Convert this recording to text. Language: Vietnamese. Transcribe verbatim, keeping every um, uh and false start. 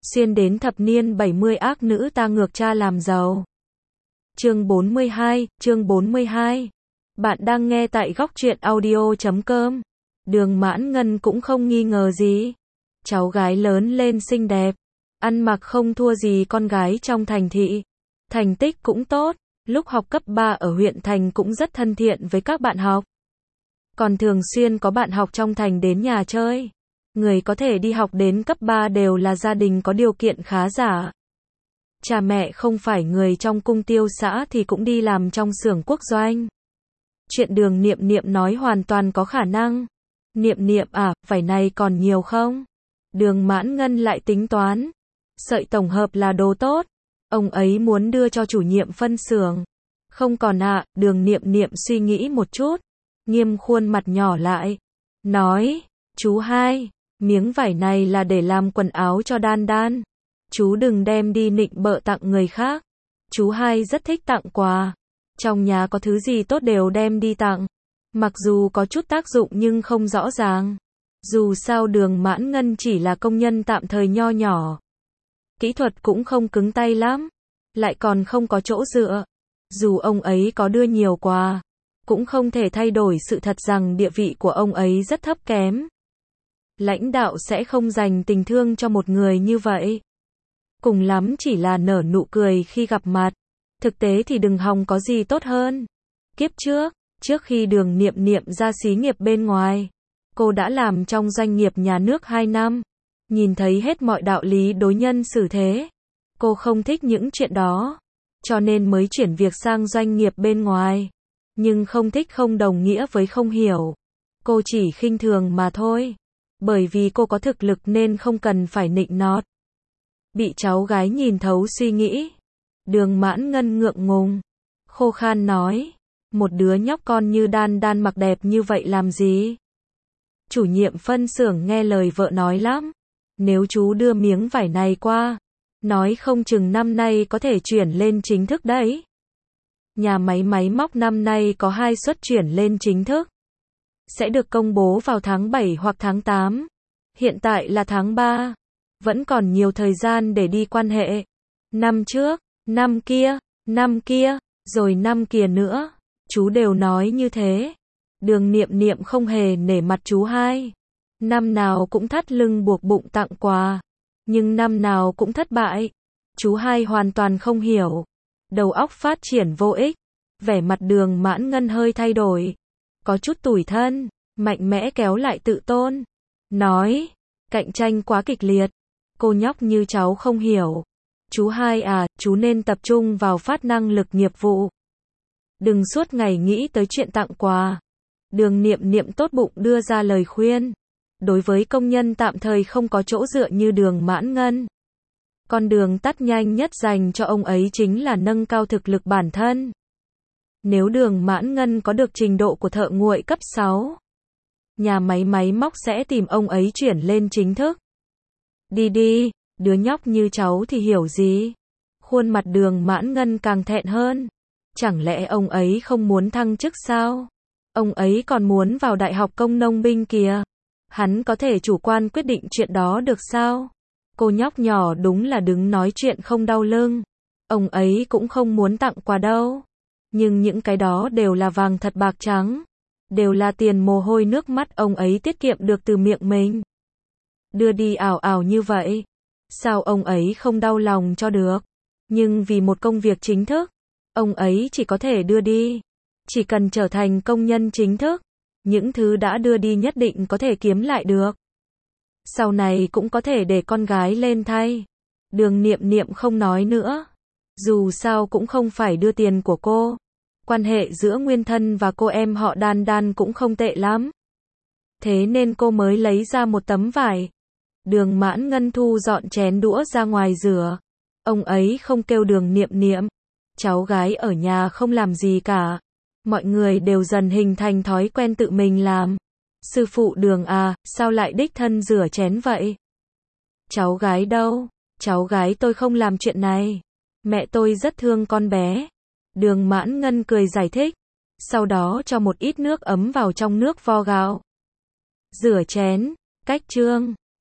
Xuyên đến thập niên bảy mươi ác nữ ta ngược cha làm giàu. Chương bốn mươi hai, chương bốn mươi hai. Bạn đang nghe tại góc truyện audio chấm com. Đường Mãn Ngân cũng không nghi ngờ gì. Cháu gái lớn lên xinh đẹp, ăn mặc không thua gì con gái trong thành thị. Thành tích cũng tốt, lúc học cấp ba ở huyện thành cũng rất thân thiện với các bạn học. Còn thường xuyên có bạn học trong thành đến nhà chơi. Người có thể đi học đến cấp ba đều là gia đình có điều kiện khá giả. Cha mẹ không phải người trong cung tiêu xã thì cũng đi làm trong xưởng quốc doanh. Chuyện Đường Niệm Niệm nói hoàn toàn có khả năng. Niệm Niệm à, vải này còn nhiều không? Đường Mãn Ngân lại tính toán. Sợi tổng hợp là đồ tốt. Ông ấy muốn đưa cho chủ nhiệm phân xưởng. Không còn ạ, à, Đường Niệm Niệm suy nghĩ một chút. Nghiêm khuôn mặt nhỏ lại. Nói, chú hai, miếng vải này là để làm quần áo cho Đan Đan. Chú đừng đem đi nịnh bợ tặng người khác. Chú hai rất thích tặng quà. Trong nhà có thứ gì tốt đều đem đi tặng. Mặc dù có chút tác dụng nhưng không rõ ràng. Dù sao Đường Mãn Ngân chỉ là công nhân tạm thời nho nhỏ. Kỹ thuật cũng không cứng tay lắm. Lại còn không có chỗ dựa. Dù ông ấy có đưa nhiều quà, cũng không thể thay đổi sự thật rằng địa vị của ông ấy rất thấp kém. Lãnh đạo sẽ không dành tình thương cho một người như vậy. Cùng lắm chỉ là nở nụ cười khi gặp mặt. Thực tế thì đừng hòng có gì tốt hơn. Kiếp trước, trước khi Đường Niệm Niệm ra xí nghiệp bên ngoài, cô đã làm trong doanh nghiệp nhà nước hai năm. Nhìn thấy hết mọi đạo lý đối nhân xử thế. Cô không thích những chuyện đó, cho nên mới chuyển việc sang doanh nghiệp bên ngoài. Nhưng không thích không đồng nghĩa với không hiểu. Cô chỉ khinh thường mà thôi. Bởi vì cô có thực lực nên không cần phải nịnh nọt. Bị cháu gái nhìn thấu suy nghĩ. Đường Mãn Ngân ngượng ngùng, khô khan nói. Một đứa nhóc con như Đan Đan mặc đẹp như vậy làm gì? Chủ nhiệm phân xưởng nghe lời vợ nói lắm. Nếu chú đưa miếng vải này qua, nói không chừng năm nay có thể chuyển lên chính thức đấy. Nhà máy máy móc năm nay có hai suất chuyển lên chính thức. Sẽ được công bố vào tháng bảy hoặc tháng tám. Hiện tại là tháng ba. Vẫn còn nhiều thời gian để đi quan hệ. Năm trước, năm kia, năm kia, rồi năm kia nữa. Chú đều nói như thế. Đường Niệm Niệm không hề nể mặt chú hai. Năm nào cũng thắt lưng buộc bụng tặng quà. Nhưng năm nào cũng thất bại. Chú hai hoàn toàn không hiểu. Đầu óc phát triển vô ích. Vẻ mặt Đường Mãn Ngân hơi thay đổi. Có chút tủi thân, mạnh mẽ kéo lại tự tôn. Nói, cạnh tranh quá kịch liệt. Cô nhóc như cháu không hiểu. Chú hai à, chú nên tập trung vào phát năng lực nghiệp vụ. Đừng suốt ngày nghĩ tới chuyện tặng quà. Đường Niệm Niệm tốt bụng đưa ra lời khuyên. Đối với công nhân tạm thời không có chỗ dựa như Đường Mãn Ngân, con đường tắt nhanh nhất dành cho ông ấy chính là nâng cao thực lực bản thân. Nếu Đường Mãn Ngân có được trình độ của thợ nguội cấp sáu, nhà máy máy móc sẽ tìm ông ấy chuyển lên chính thức. Đi đi, đứa nhóc như cháu thì hiểu gì. Khuôn mặt Đường Mãn Ngân càng thẹn hơn. Chẳng lẽ ông ấy không muốn thăng chức sao? Ông ấy còn muốn vào đại học công nông binh kìa. Hắn có thể chủ quan quyết định chuyện đó được sao? Cô nhóc nhỏ đúng là đứng nói chuyện không đau lưng. Ông ấy cũng không muốn tặng quà đâu. Nhưng những cái đó đều là vàng thật bạc trắng. Đều là tiền mồ hôi nước mắt ông ấy tiết kiệm được từ miệng mình. Đưa đi ảo ảo như vậy. Sao ông ấy không đau lòng cho được? Nhưng vì một công việc chính thức, ông ấy chỉ có thể đưa đi. Chỉ cần trở thành công nhân chính thức, những thứ đã đưa đi nhất định có thể kiếm lại được. Sau này cũng có thể để con gái lên thay. Đường Niệm Niệm không nói nữa. Dù sao cũng không phải đưa tiền của cô. Quan hệ giữa Nguyên Thân và cô em họ Đan Đan cũng không tệ lắm. Thế nên cô mới lấy ra một tấm vải. Đường Mãn Ngân thu dọn chén đũa ra ngoài rửa. Ông ấy không kêu Đường Niệm Niệm. Cháu gái ở nhà không làm gì cả. Mọi người đều dần hình thành thói quen tự mình làm. Sư phụ Đường à, sao lại đích thân rửa chén vậy? Cháu gái đâu? Cháu gái tôi không làm chuyện này. Mẹ tôi rất thương con bé. Đường Mãn Ngân cười giải thích. Sau đó cho một ít nước ấm vào trong nước vo gạo. Rửa chén, cách chương.